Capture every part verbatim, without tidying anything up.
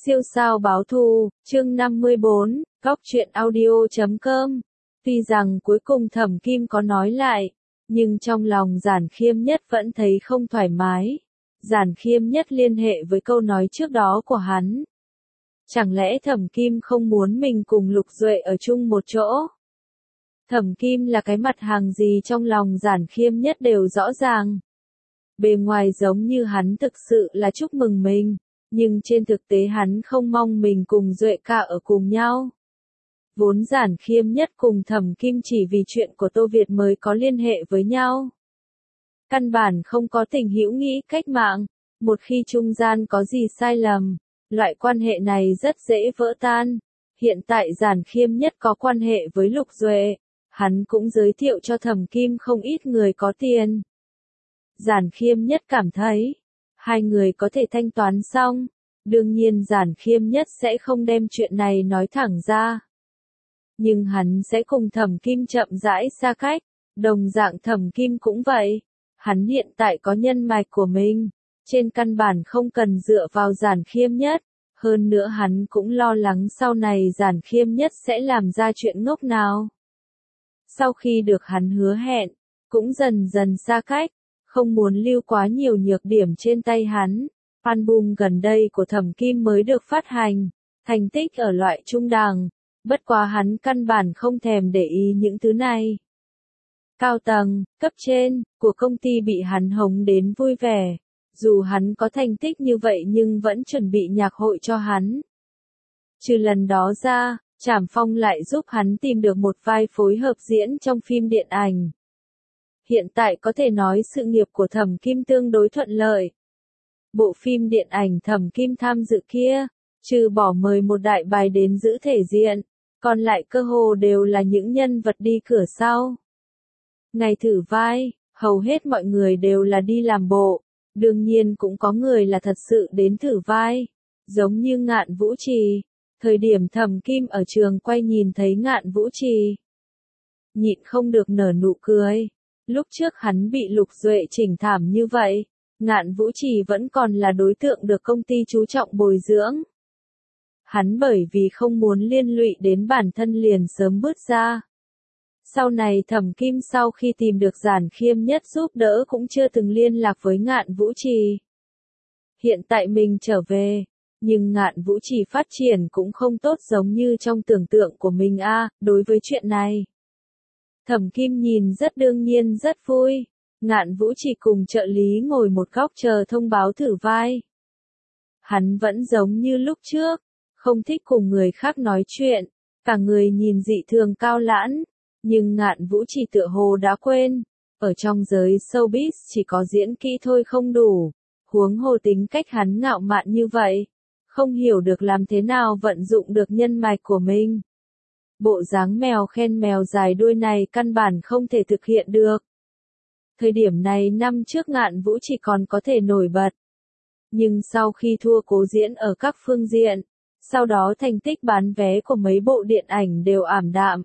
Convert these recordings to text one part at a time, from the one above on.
Siêu sao báo thù, chương năm mươi bốn, góc truyện audio chấm com. Tuy rằng cuối cùng Thẩm Kim có nói lại, nhưng trong lòng Giản Khiêm Nhất vẫn thấy không thoải mái. Giản Khiêm Nhất liên hệ với câu nói trước đó của hắn. Chẳng lẽ Thẩm Kim không muốn mình cùng Lục Duệ ở chung một chỗ? Thẩm Kim là cái mặt hàng gì trong lòng Giản Khiêm Nhất đều rõ ràng. Bề ngoài giống như hắn thực sự là chúc mừng mình, nhưng trên thực tế hắn không mong mình cùng Duệ ca ở cùng nhau. Vốn Giản Khiêm Nhất cùng Thẩm Kim chỉ vì chuyện của Tô Việt mới có liên hệ với nhau. Căn bản không có tình hữu nghị cách mạng, một khi trung gian có gì sai lầm, loại quan hệ này rất dễ vỡ tan. Hiện tại Giản Khiêm Nhất có quan hệ với Lục Duệ, hắn cũng giới thiệu cho Thẩm Kim không ít người có tiền. Giản Khiêm Nhất cảm thấy, hai người có thể thanh toán xong, đương nhiên Giản Khiêm Nhất sẽ không đem chuyện này nói thẳng ra. Nhưng hắn sẽ cùng Thẩm Kim chậm rãi xa cách, đồng dạng Thẩm Kim cũng vậy. Hắn hiện tại có nhân mạch của mình, trên căn bản không cần dựa vào Giản Khiêm Nhất, hơn nữa hắn cũng lo lắng sau này Giản Khiêm Nhất sẽ làm ra chuyện ngốc nào. Sau khi được hắn hứa hẹn, cũng dần dần xa cách, không muốn lưu quá nhiều nhược điểm trên tay hắn. Album gần đây của Thẩm Kim mới được phát hành, thành tích ở loại trung đẳng, bất quá hắn căn bản không thèm để ý những thứ này. Cao tầng, cấp trên, của công ty bị hắn hống đến vui vẻ, dù hắn có thành tích như vậy nhưng vẫn chuẩn bị nhạc hội cho hắn. Trừ lần đó ra, Trảm Phong lại giúp hắn tìm được một vai phối hợp diễn trong phim điện ảnh. Hiện tại có thể nói sự nghiệp của Thẩm Kim tương đối thuận lợi. Bộ phim điện ảnh Thẩm Kim tham dự kia, trừ bỏ mời một đại bài đến giữ thể diện, còn lại cơ hồ đều là những nhân vật đi cửa sau. Ngày thử vai, hầu hết mọi người đều là đi làm bộ, đương nhiên cũng có người là thật sự đến thử vai, giống như Ngạn Vũ Trì. Thời điểm Thẩm Kim ở trường quay nhìn thấy Ngạn Vũ Trì, nhịn không được nở nụ cười. Lúc trước hắn bị Lục Duệ chỉnh thảm như vậy, Ngạn Vũ Trì vẫn còn là đối tượng được công ty chú trọng bồi dưỡng. Hắn bởi vì không muốn liên lụy đến bản thân liền sớm bước ra. Sau này Thẩm Kim sau khi tìm được Giản Khiêm Nhất giúp đỡ cũng chưa từng liên lạc với Ngạn Vũ Trì. Hiện tại mình trở về, nhưng Ngạn Vũ Trì phát triển cũng không tốt giống như trong tưởng tượng của mình a. À, đối với chuyện này, Thẩm Kim nhìn rất đương nhiên rất vui. Ngạn Vũ Trì cùng trợ lý ngồi một góc chờ thông báo thử vai. Hắn vẫn giống như lúc trước, không thích cùng người khác nói chuyện, cả người nhìn dị thường cao lãn, nhưng Ngạn Vũ Trì tựa hồ đã quên, ở trong giới showbiz chỉ có diễn kỹ thôi không đủ, huống hồ tính cách hắn ngạo mạn như vậy, không hiểu được làm thế nào vận dụng được nhân mạch của mình. Bộ dáng mèo khen mèo dài đuôi này căn bản không thể thực hiện được. Thời điểm này năm trước Ngạn Vũ chỉ còn có thể nổi bật. Nhưng sau khi thua cố diễn ở các phương diện, sau đó thành tích bán vé của mấy bộ điện ảnh đều ảm đạm.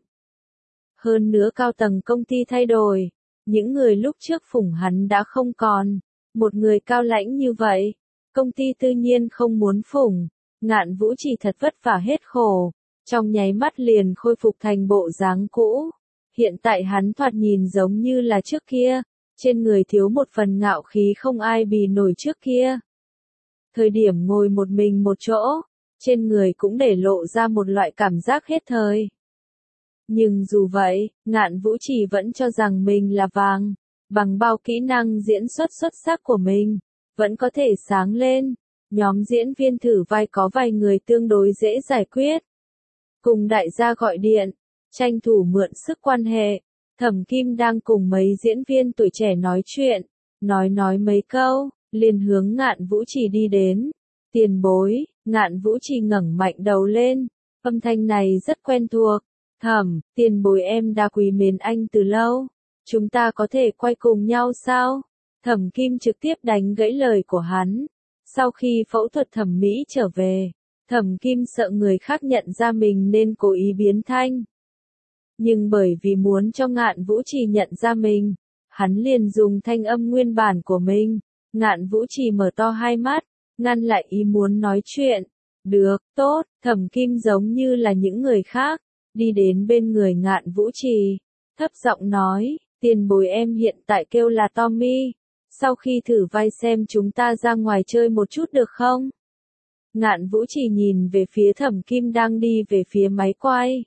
Hơn nữa cao tầng công ty thay đổi, những người lúc trước phủng hắn đã không còn. Một người cao lãnh như vậy, công ty tự nhiên không muốn phủng. Ngạn Vũ chỉ thật vất vả hết khổ, trong nháy mắt liền khôi phục thành bộ dáng cũ. Hiện tại hắn thoạt nhìn giống như là trước kia, trên người thiếu một phần ngạo khí không ai bì nổi trước kia. Thời điểm ngồi một mình một chỗ, trên người cũng để lộ ra một loại cảm giác hết thời. Nhưng dù vậy, Ngạn Vũ Trì vẫn cho rằng mình là vàng, bằng bao kỹ năng diễn xuất xuất sắc của mình, vẫn có thể sáng lên. Nhóm diễn viên thử vai có vài người tương đối dễ giải quyết. Cùng đại gia gọi điện, tranh thủ mượn sức quan hệ, Thẩm Kim đang cùng mấy diễn viên tuổi trẻ nói chuyện, nói nói mấy câu, liền hướng Ngạn Vũ Trì đi đến. Tiền bối, Ngạn Vũ Trì ngẩng mạnh đầu lên, âm thanh này rất quen thuộc. Thẩm, tiền bối em đã quý mến anh từ lâu, chúng ta có thể quay cùng nhau sao? Thẩm Kim trực tiếp đánh gãy lời của hắn. Sau khi phẫu thuật thẩm mỹ trở về, Thẩm Kim sợ người khác nhận ra mình nên cố ý biến thanh. Nhưng bởi vì muốn cho Ngạn Vũ Trì nhận ra mình, hắn liền dùng thanh âm nguyên bản của mình. Ngạn Vũ Trì mở to hai mắt, ngăn lại ý muốn nói chuyện, Được, tốt, Thẩm Kim giống như là những người khác, đi đến bên người Ngạn Vũ Trì, thấp giọng nói, tiền bối em hiện tại kêu là Tommy, sau khi thử vai xem chúng ta ra ngoài chơi một chút được không? Ngạn Vũ Trì nhìn về phía Thẩm Kim đang đi về phía máy quay.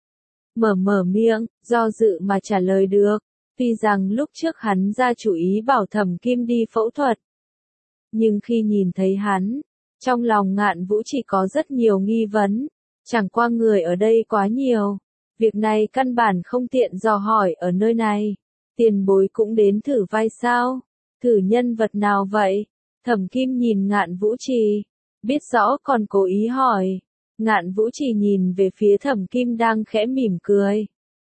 Mở mở miệng, do dự mà trả lời được, tuy rằng lúc trước hắn ra chủ ý bảo Thẩm Kim đi phẫu thuật. Nhưng khi nhìn thấy hắn, trong lòng Ngạn Vũ Trì có rất nhiều nghi vấn, chẳng qua người ở đây quá nhiều, việc này căn bản không tiện dò hỏi ở nơi này. Tiền bối cũng đến thử vai sao? Thử nhân vật nào vậy? Thẩm Kim nhìn Ngạn Vũ Trì, biết rõ còn cố ý hỏi. Ngạn Vũ Trì nhìn về phía Thẩm Kim đang khẽ mỉm cười.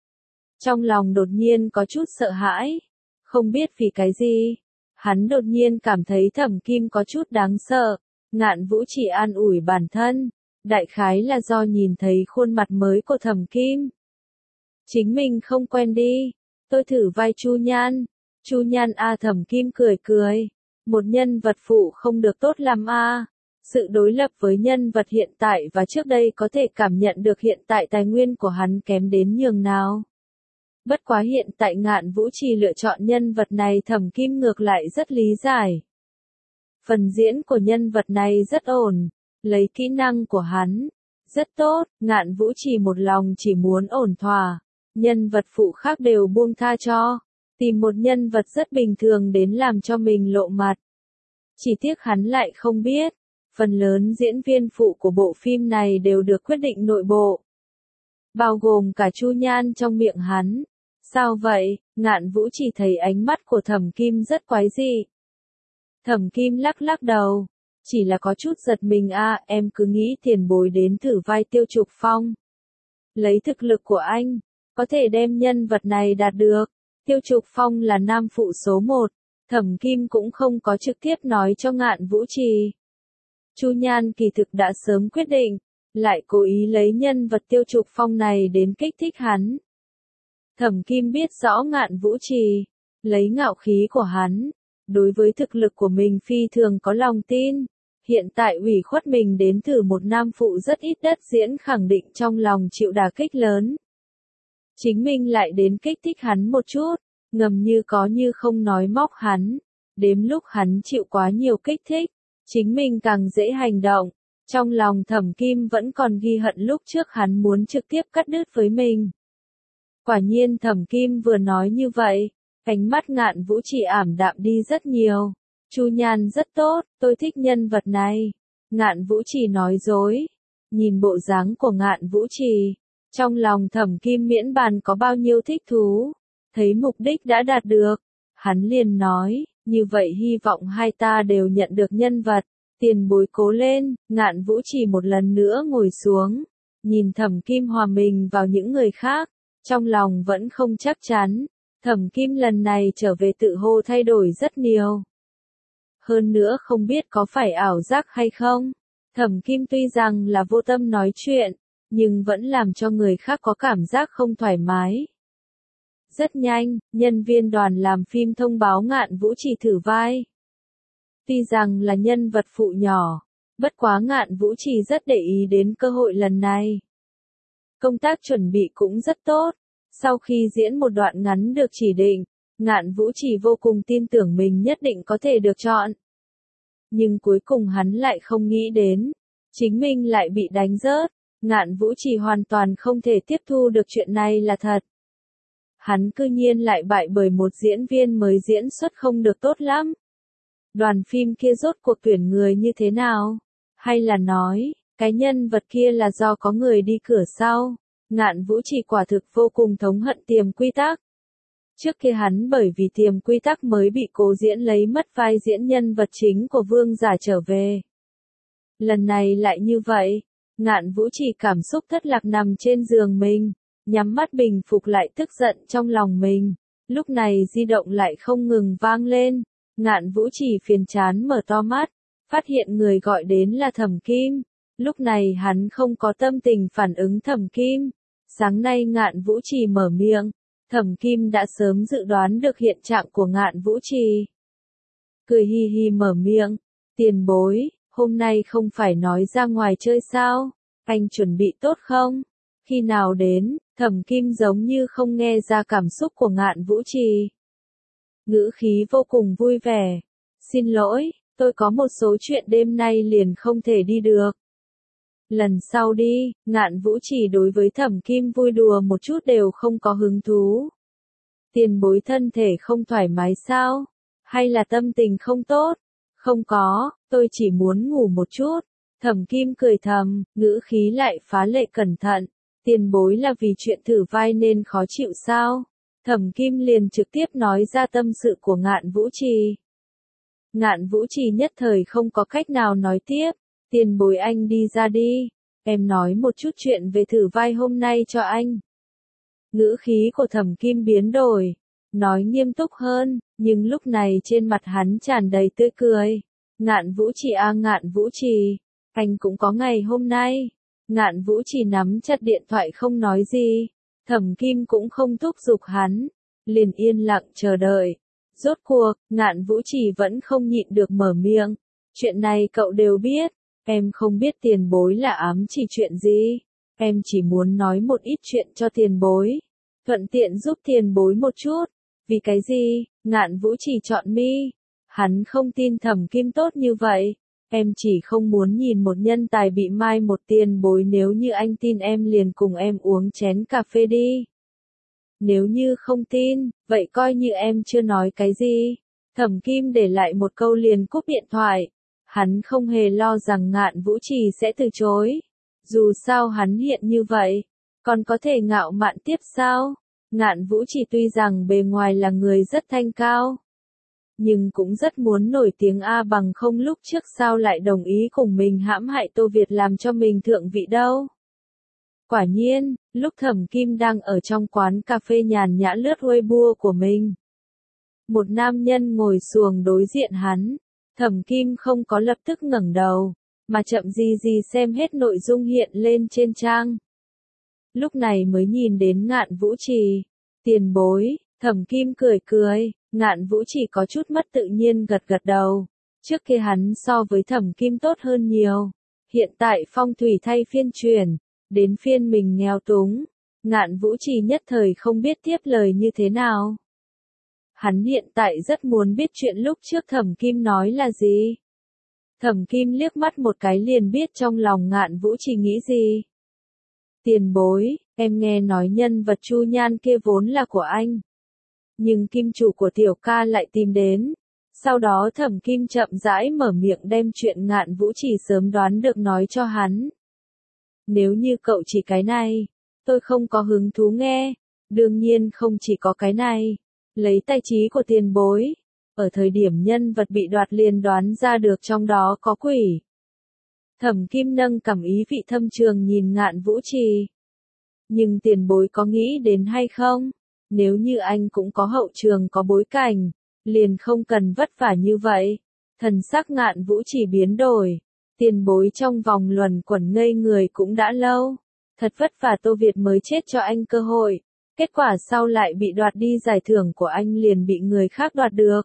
Trong lòng đột nhiên có chút sợ hãi, không biết vì cái gì, hắn đột nhiên cảm thấy Thẩm Kim có chút đáng sợ. Ngạn Vũ Trì an ủi bản thân, đại khái là do nhìn thấy khuôn mặt mới của Thẩm Kim. Chính mình không quen đi, tôi thử vai Chu Nhan. Chu Nhan a Thẩm Kim cười cười, một nhân vật phụ không được tốt lắm a. Sự đối lập với nhân vật hiện tại và trước đây có thể cảm nhận được hiện tại tài nguyên của hắn kém đến nhường nào. Bất quá hiện tại Ngạn Vũ Trì lựa chọn nhân vật này Thẩm Kim ngược lại rất lý giải. Phần diễn của nhân vật này rất ổn, lấy kỹ năng của hắn, rất tốt, Ngạn Vũ Trì một lòng chỉ muốn ổn thỏa, nhân vật phụ khác đều buông tha cho, tìm một nhân vật rất bình thường đến làm cho mình lộ mặt. Chỉ tiếc hắn lại không biết, phần lớn diễn viên phụ của bộ phim này đều được quyết định nội bộ, bao gồm cả Chu Nhan trong miệng hắn. Sao vậy? Ngạn Vũ Trì thấy ánh mắt của Thẩm Kim rất quái dị. Thẩm Kim lắc lắc đầu, chỉ là có chút giật mình a, à, em cứ nghĩ tiền bối đến thử vai Tiêu Trục Phong. Lấy thực lực của anh, có thể đem nhân vật này đạt được. Tiêu Trục Phong là nam phụ số một, Thẩm Kim cũng không có trực tiếp nói cho Ngạn Vũ Trì. Chu Nhan kỳ thực đã sớm quyết định, lại cố ý lấy nhân vật Tiêu Trục Phong này đến kích thích hắn. Thẩm Kim biết rõ Ngạn Vũ Trì, lấy ngạo khí của hắn, đối với thực lực của mình phi thường có lòng tin, hiện tại ủy khuất mình đến thử một nam phụ rất ít đất diễn khẳng định trong lòng chịu đả kích lớn. Chính mình lại đến kích thích hắn một chút, ngầm như có như không nói móc hắn, đếm lúc hắn chịu quá nhiều kích thích, chính mình càng dễ hành động. Trong lòng Thẩm Kim vẫn còn ghi hận lúc trước hắn muốn trực tiếp cắt đứt với mình. Quả nhiên Thẩm Kim vừa nói như vậy, ánh mắt Ngạn Vũ Trì ảm đạm đi rất nhiều. Chu Nhan rất tốt, tôi thích nhân vật này. Ngạn Vũ Trì nói dối. Nhìn bộ dáng của Ngạn Vũ Trì, trong lòng Thẩm Kim miễn bàn có bao nhiêu thích thú. Thấy mục đích đã đạt được, hắn liền nói, như vậy hy vọng hai ta đều nhận được nhân vật. Tiền bối cố lên. Ngạn Vũ Trì một lần nữa ngồi xuống, nhìn Thẩm Kim hòa mình vào những người khác, trong lòng vẫn không chắc chắn. Thẩm Kim lần này trở về tự hồ thay đổi rất nhiều. Hơn nữa không biết có phải ảo giác hay không. Thẩm Kim tuy rằng là vô tâm nói chuyện, nhưng vẫn làm cho người khác có cảm giác không thoải mái. Rất nhanh, nhân viên đoàn làm phim thông báo Ngạn Vũ Trì thử vai. Tuy rằng là nhân vật phụ nhỏ, bất quá Ngạn Vũ Trì rất để ý đến cơ hội lần này. Công tác chuẩn bị cũng rất tốt. Sau khi diễn một đoạn ngắn được chỉ định, Ngạn Vũ Trì vô cùng tin tưởng mình nhất định có thể được chọn. Nhưng cuối cùng hắn lại không nghĩ đến, chính mình lại bị đánh rớt. Ngạn Vũ Trì hoàn toàn không thể tiếp thu được chuyện này là thật. Hắn cư nhiên lại bại bởi một diễn viên mới diễn xuất không được tốt lắm. Đoàn phim kia rốt cuộc tuyển người như thế nào? Hay là nói, cái nhân vật kia là do có người đi cửa sau? Ngạn Vũ Trì quả thực vô cùng thống hận Tiềm Quy Tắc. Trước kia hắn bởi vì Tiềm Quy Tắc mới bị Cố Diễn lấy mất vai diễn nhân vật chính của Vương Giả trở về. Lần này lại như vậy, Ngạn Vũ Trì cảm xúc thất lạc nằm trên giường mình, nhắm mắt bình phục lại tức giận trong lòng mình. Lúc này di động lại không ngừng vang lên, Ngạn Vũ Trì phiền chán mở to mắt, phát hiện người gọi đến là Thẩm Kim. Lúc này hắn không có tâm tình phản ứng Thẩm Kim. Sáng nay Ngạn Vũ Trì mở miệng, Thẩm Kim đã sớm dự đoán được hiện trạng của Ngạn Vũ Trì. Cười hi hi mở miệng, tiền bối, hôm nay không phải nói ra ngoài chơi sao? Anh chuẩn bị tốt không? Khi nào đến? Thẩm Kim giống như không nghe ra cảm xúc của Ngạn Vũ Trì. Ngữ khí vô cùng vui vẻ. Xin lỗi, tôi có một số chuyện đêm nay liền không thể đi được. Lần sau đi, Ngạn Vũ Trì đối với Thẩm Kim vui đùa một chút đều không có hứng thú. Tiền bối thân thể không thoải mái sao? Hay là tâm tình không tốt? Không có, tôi chỉ muốn ngủ một chút. Thẩm Kim cười thầm, ngữ khí lại phá lệ cẩn thận. Tiền bối là vì chuyện thử vai nên khó chịu sao? Thẩm Kim liền trực tiếp nói ra tâm sự của Ngạn Vũ Trì. Ngạn Vũ Trì nhất thời không có cách nào nói tiếp. Tiền bối anh đi ra đi. Em nói một chút chuyện về thử vai hôm nay cho anh. Ngữ khí của Thẩm Kim biến đổi. Nói nghiêm túc hơn, nhưng lúc này trên mặt hắn tràn đầy tươi cười. Ngạn Vũ Trì à Ngạn Vũ Trì, anh cũng có ngày hôm nay. Ngạn Vũ Trì nắm chặt điện thoại không nói gì. Thẩm Kim cũng không thúc giục hắn, liền yên lặng chờ đợi. Rốt cuộc, Ngạn Vũ Trì vẫn không nhịn được mở miệng. Chuyện này cậu đều biết, em không biết tiền bối là ám chỉ chuyện gì. Em chỉ muốn nói một ít chuyện cho tiền bối, thuận tiện giúp tiền bối một chút. Vì cái gì? Ngạn Vũ Trì chọn mi. Hắn không tin Thẩm Kim tốt như vậy. Em chỉ không muốn nhìn một nhân tài bị mai một tiền bối, nếu như anh tin em liền cùng em uống chén cà phê đi. Nếu như không tin, vậy coi như em chưa nói cái gì. Thẩm Kim để lại một câu liền cúp điện thoại. Hắn không hề lo rằng Ngạn Vũ Trì sẽ từ chối. Dù sao hắn hiện như vậy, còn có thể ngạo mạn tiếp sao? Ngạn Vũ Trì tuy rằng bề ngoài là người rất thanh cao, nhưng cũng rất muốn nổi tiếng a, bằng không lúc trước sao lại đồng ý cùng mình hãm hại Tô Việt làm cho mình thượng vị đâu. Quả nhiên, lúc Thẩm Kim đang ở trong quán cà phê nhàn nhã lướt Weibo của mình, một nam nhân ngồi xuồng đối diện hắn. Thẩm Kim không có lập tức ngẩng đầu, mà chậm gì gì xem hết nội dung hiện lên trên trang. Lúc này mới nhìn đến Ngạn Vũ Trì. Tiền bối, Thẩm Kim cười cười. Ngạn Vũ Trì có chút mất tự nhiên gật gật đầu. Trước kia hắn so với Thẩm Kim tốt hơn nhiều. Hiện tại phong thủy thay phiên chuyển, đến phiên mình nghèo túng. Ngạn Vũ Trì nhất thời không biết tiếp lời như thế nào. Hắn hiện tại rất muốn biết chuyện lúc trước Thẩm Kim nói là gì. Thẩm Kim liếc mắt một cái liền biết trong lòng Ngạn Vũ Trì nghĩ gì. Tiền bối, em nghe nói nhân vật Chu Nhan kia vốn là của anh. Nhưng kim chủ của tiểu ca lại tìm đến. Sau đó Thẩm Kim chậm rãi mở miệng đem chuyện Ngạn Vũ Trì sớm đoán được nói cho hắn. Nếu như cậu chỉ cái này, tôi không có hứng thú nghe. Đương nhiên không chỉ có cái này. Lấy tài trí của tiền bối, ở thời điểm nhân vật bị đoạt liền đoán ra được trong đó có quỷ. Thẩm Kim nâng cằm ý vị thâm trường nhìn Ngạn Vũ Trì. Nhưng tiền bối có nghĩ đến hay không? Nếu như anh cũng có hậu trường có bối cảnh, liền không cần vất vả như vậy. Thần sắc Ngạn Vũ Trì biến đổi. Tiền bối trong vòng luẩn quẩn ngây người cũng đã lâu. Thật vất vả Tô Việt mới chết cho anh cơ hội. Kết quả sau lại bị đoạt đi giải thưởng của anh liền bị người khác đoạt được.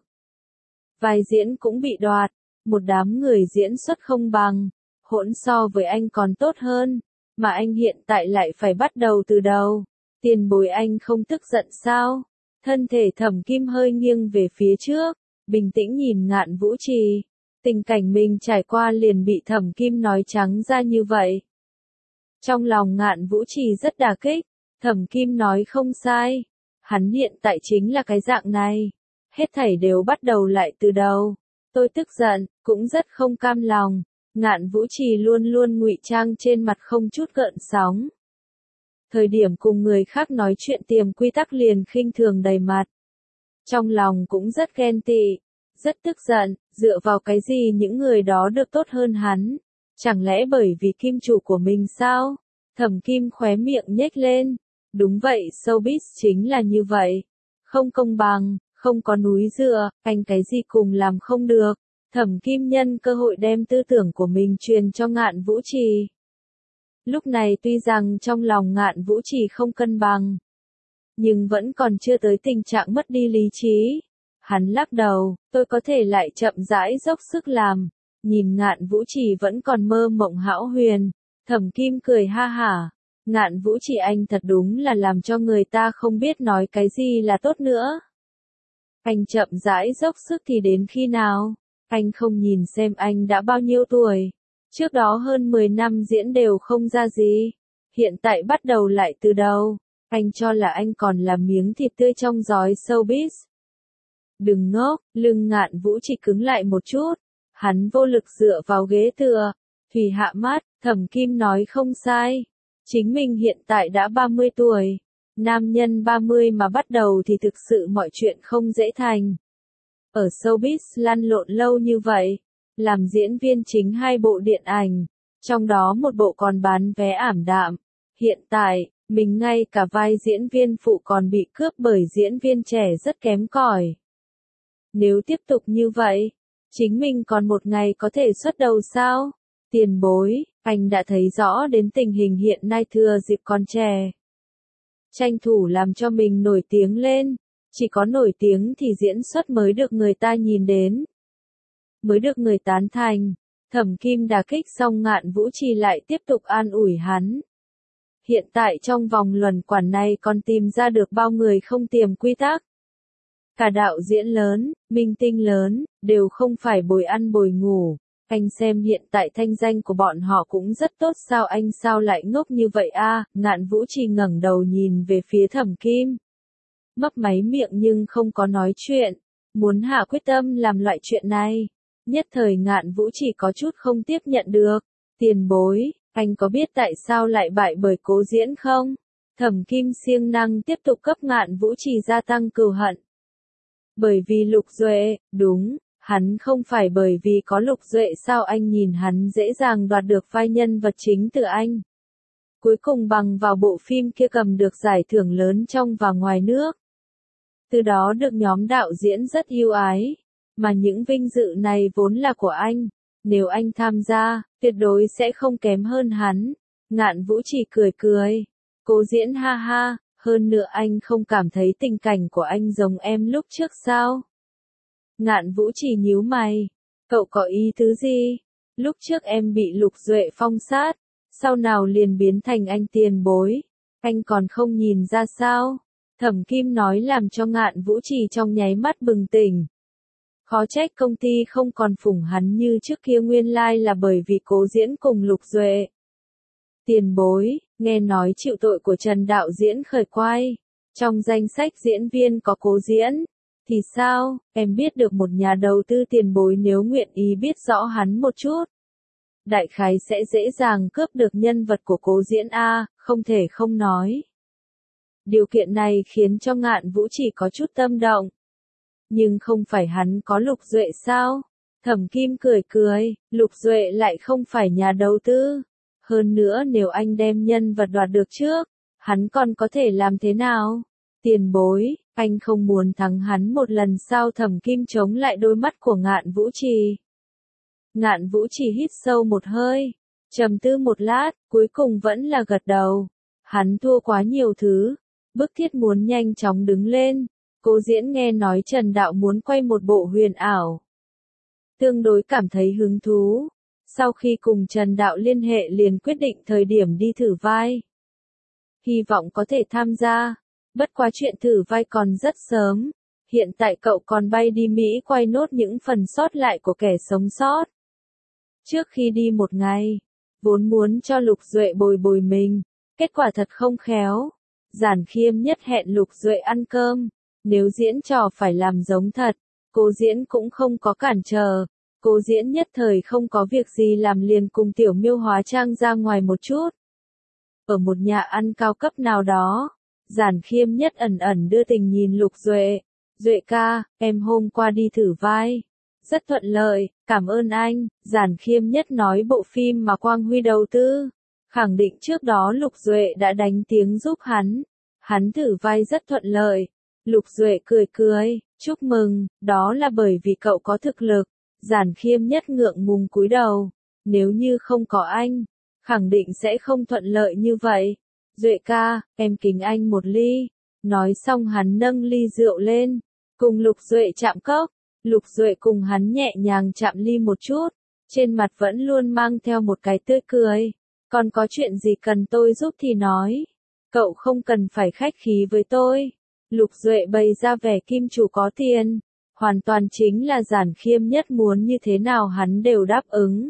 Vai diễn cũng bị đoạt. Một đám người diễn xuất không bằng. Hỗn so với anh còn tốt hơn. Mà anh hiện tại lại phải bắt đầu từ đầu. Tiền bối anh không tức giận sao? Thân thể Thẩm Kim hơi nghiêng về phía trước, bình tĩnh nhìn Ngạn Vũ Trì. Tình cảnh mình trải qua liền bị Thẩm Kim nói trắng ra như vậy. Trong lòng Ngạn Vũ Trì rất đả kích. Thẩm Kim nói không sai. Hắn hiện tại chính là cái dạng này. Hết thảy đều bắt đầu lại từ đầu. Tôi tức giận, cũng rất không cam lòng. Ngạn Vũ Trì luôn luôn ngụy trang trên mặt không chút gợn sóng. Thời điểm cùng người khác nói chuyện tiềm quy tắc liền khinh thường đầy mặt. Trong lòng cũng rất ghen tị, rất tức giận, dựa vào cái gì những người đó được tốt hơn hắn? Chẳng lẽ bởi vì kim chủ của mình sao? Thẩm Kim khóe miệng nhếch lên. Đúng vậy, showbiz chính là như vậy. Không công bằng, không có núi dựa, anh cái gì cùng làm không được. Thẩm Kim nhân cơ hội đem tư tưởng của mình truyền cho Ngạn Vũ Trì. Lúc này tuy rằng trong lòng Ngạn Vũ Trì không cân bằng, nhưng vẫn còn chưa tới tình trạng mất đi lý trí. Hắn lắc đầu, tôi có thể lại chậm rãi dốc sức làm. Nhìn Ngạn Vũ Trì vẫn còn mơ mộng hão huyền, Thẩm Kim cười ha hả. Ngạn Vũ Trì anh thật đúng là làm cho người ta không biết nói cái gì là tốt nữa. Anh chậm rãi dốc sức thì đến khi nào? Anh không nhìn xem anh đã bao nhiêu tuổi. Trước đó hơn mười năm diễn đều không ra gì. Hiện tại bắt đầu lại từ đầu. Anh cho là anh còn là miếng thịt tươi trong giói showbiz. Đừng ngốc, lưng Ngạn Vũ Trì cứng lại một chút. Hắn vô lực dựa vào ghế tựa. Thùy hạ mắt, Thẩm Kim nói không sai. Chính mình hiện tại đã ba mươi tuổi. Nam nhân ba mươi mà bắt đầu thì thực sự mọi chuyện không dễ thành. Ở showbiz lăn lộn lâu như vậy, làm diễn viên chính hai bộ điện ảnh, trong đó một bộ còn bán vé ảm đạm. Hiện tại, mình ngay cả vai diễn viên phụ còn bị cướp bởi diễn viên trẻ rất kém cỏi. Nếu tiếp tục như vậy, chính mình còn một ngày có thể xuất đầu sao? Tiền bối, anh đã thấy rõ đến tình hình hiện nay thừa dịp còn trẻ. Tranh thủ làm cho mình nổi tiếng lên, chỉ có nổi tiếng thì diễn xuất mới được người ta nhìn đến, mới được người tán thành. Thẩm Kim đả kích xong Ngạn Vũ Trì lại tiếp tục an ủi hắn. Hiện tại trong vòng luẩn quản này còn tìm ra được bao người không tiềm quy tắc. Cả đạo diễn lớn, minh tinh lớn, đều không phải bồi ăn bồi ngủ. Anh xem hiện tại thanh danh của bọn họ cũng rất tốt sao anh sao lại ngốc như vậy a? À? Ngạn Vũ Trì ngẩng đầu nhìn về phía Thẩm Kim. Mấp máy miệng nhưng không có nói chuyện. Muốn hạ quyết tâm làm loại chuyện này. Nhất thời Ngạn Vũ Trì có chút không tiếp nhận được. Tiền bối, anh có biết tại sao lại bại bởi Cố Diễn không? Thẩm Kim siêng năng tiếp tục cấp Ngạn Vũ Trì gia tăng cừu hận. Bởi vì Lục Duệ, đúng. Hắn không phải bởi vì có Lục Duệ sao anh nhìn hắn dễ dàng đoạt được vai nhân vật chính từ anh. Cuối cùng bằng vào bộ phim kia cầm được giải thưởng lớn trong và ngoài nước. Từ đó được nhóm đạo diễn rất yêu ái. Mà những vinh dự này vốn là của anh. Nếu anh tham gia, tuyệt đối sẽ không kém hơn hắn. Ngạn Vũ Trì cười cười. Cố Diễn ha ha, hơn nữa anh không cảm thấy tình cảnh của anh giống em lúc trước sao? Ngạn Vũ Trì nhíu mày. Cậu có ý tứ gì? Lúc trước em bị Lục Duệ phong sát, sau nào liền biến thành anh tiền bối. Anh còn không nhìn ra sao? Thẩm Kim nói làm cho Ngạn Vũ Trì trong nháy mắt bừng tỉnh. Khó trách công ty không còn phủng hắn như trước kia nguyên lai là bởi vì Cố Diễn cùng Lục Duệ. Tiền bối, nghe nói chịu tội của Trần đạo diễn khởi quay. Trong danh sách diễn viên có Cố Diễn. Thì sao, em biết được một nhà đầu tư tiền bối nếu nguyện ý biết rõ hắn một chút. Đại khái sẽ dễ dàng cướp được nhân vật của Cố Diễn A, không thể không nói. Điều kiện này khiến cho Ngạn Vũ Trì có chút tâm động. Nhưng không phải hắn có Lục Duệ sao? Thẩm Kim cười cười, Lục Duệ lại không phải nhà đầu tư. Hơn nữa nếu anh đem nhân vật đoạt được trước, hắn còn có thể làm thế nào? Tiền bối, anh không muốn thắng hắn một lần sao? Thẩm Kim chống lại đôi mắt của Ngạn Vũ Trì. Ngạn Vũ Trì hít sâu một hơi, trầm tư một lát, cuối cùng vẫn là gật đầu. Hắn thua quá nhiều thứ, bức thiết muốn nhanh chóng đứng lên. Cố Diễn nghe nói Trần Đạo muốn quay một bộ huyền ảo. Tương đối cảm thấy hứng thú. Sau khi cùng Trần Đạo liên hệ liền quyết định thời điểm đi thử vai. Hy vọng có thể tham gia. Bất quá chuyện thử vai còn rất sớm. Hiện tại cậu còn bay đi Mỹ quay nốt những phần sót lại của Kẻ Sống Sót. Trước khi đi một ngày, vốn muốn cho Lục Duệ bồi bồi mình. Kết quả thật không khéo. Giản Khiêm nhất hẹn Lục Duệ ăn cơm. Nếu diễn trò phải làm giống thật, Cố Diễn cũng không có cản trở. Cố Diễn nhất thời không có việc gì làm liền cùng Tiểu Miêu hóa trang ra ngoài một chút. Ở một nhà ăn cao cấp nào đó, Giản Khiêm nhất ẩn ẩn đưa tình nhìn Lục Duệ. Duệ ca, em hôm qua đi thử vai. Rất thuận lợi, cảm ơn anh. Giản Khiêm nhất nói bộ phim mà Quang Huy đầu tư. Khẳng định trước đó Lục Duệ đã đánh tiếng giúp hắn. Hắn thử vai rất thuận lợi. Lục Duệ cười cười, chúc mừng, đó là bởi vì cậu có thực lực. Giản Khiêm nhất ngượng ngùng cúi đầu. Nếu như không có anh, khẳng định sẽ không thuận lợi như vậy. Duệ ca, em kính anh một ly. Nói xong hắn nâng ly rượu lên, cùng Lục Duệ chạm cốc. Lục Duệ cùng hắn nhẹ nhàng chạm ly một chút. trên mặt vẫn luôn mang theo một cái tươi cười. Còn có chuyện gì cần tôi giúp thì nói. Cậu không cần phải khách khí với tôi. Lục Duệ bày ra vẻ kim chủ có tiền. Hoàn toàn chính là Giản Khiêm Nhất muốn như thế nào hắn đều đáp ứng.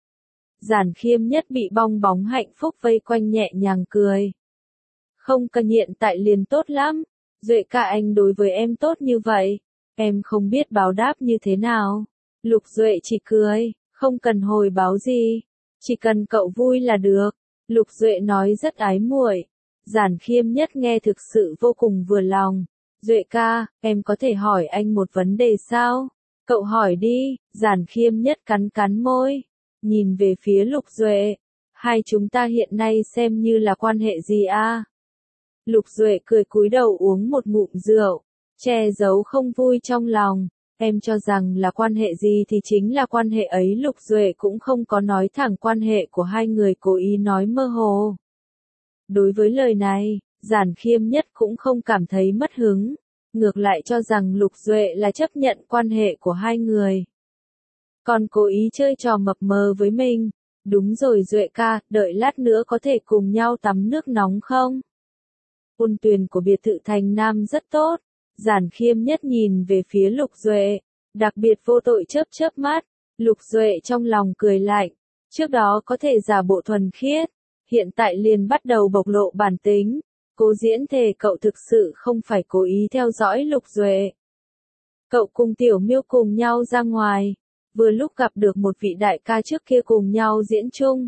Giản Khiêm Nhất bị bong bóng hạnh phúc vây quanh nhẹ nhàng cười. Không cần, hiện tại liền tốt lắm. Duệ ca anh đối với em tốt như vậy. Em không biết báo đáp như thế nào. Lục Duệ chỉ cười, không cần hồi báo gì. Chỉ cần cậu vui là được. Lục Duệ nói rất ái muội. Giản Khiêm Nhất nghe thực sự vô cùng vừa lòng. Duệ ca, em có thể hỏi anh một vấn đề sao? Cậu hỏi đi. Giản Khiêm Nhất cắn cắn môi. Nhìn về phía Lục Duệ. Hai chúng ta hiện nay xem như là quan hệ gì a? Lục Duệ cười cúi đầu uống một ngụm rượu. Che giấu không vui trong lòng. Em cho rằng là quan hệ gì thì chính là quan hệ ấy. Lục Duệ cũng không có nói thẳng quan hệ của hai người, cố ý nói mơ hồ. Đối với lời này, Giản Khiêm Nhất cũng không cảm thấy mất hứng. Ngược lại cho rằng Lục Duệ là chấp nhận quan hệ của hai người. Còn cố ý chơi trò mập mờ với mình. Đúng rồi Duệ ca, đợi lát nữa có thể cùng nhau tắm nước nóng không? Ôn tuyền của biệt thự Thành Nam rất tốt. Giản Khiêm Nhất nhìn về phía Lục Duệ, đặc biệt vô tội chớp chớp mắt. Lục Duệ trong lòng cười lạnh. Trước đó có thể giả bộ thuần khiết, hiện tại liền bắt đầu bộc lộ bản tính. Cố diễn thề cậu thực sự không phải cố ý theo dõi Lục Duệ. Cậu cùng Tiểu Miêu cùng nhau ra ngoài, vừa lúc gặp được một vị đại ca trước kia cùng nhau diễn chung.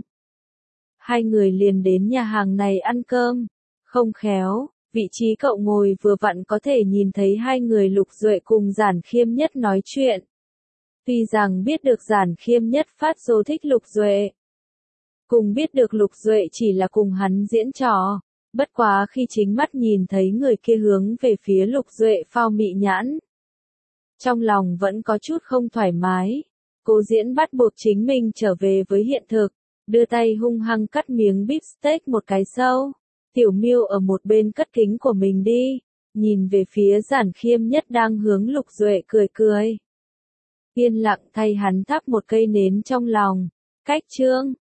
Hai người liền đến nhà hàng này ăn cơm. Không khéo, vị trí cậu ngồi vừa vặn có thể nhìn thấy hai người Lục Duệ cùng Giản Khiêm Nhất nói chuyện. Tuy rằng biết được Giản Khiêm Nhất phát rồ thích Lục Duệ, cùng biết được Lục Duệ chỉ là cùng hắn diễn trò, bất quá khi chính mắt nhìn thấy người kia hướng về phía Lục Duệ phao mị nhãn, trong lòng vẫn có chút không thoải mái. Cố diễn bắt buộc chính mình trở về với hiện thực, đưa tay hung hăng cắt miếng beef steak một cái sâu. Tiểu Miêu ở một bên cất kính của mình đi, nhìn về phía Giản Khiêm Nhất đang hướng Lục Duệ cười cười. Yên lặng thay hắn thắp một cây nến trong lòng. Cách chương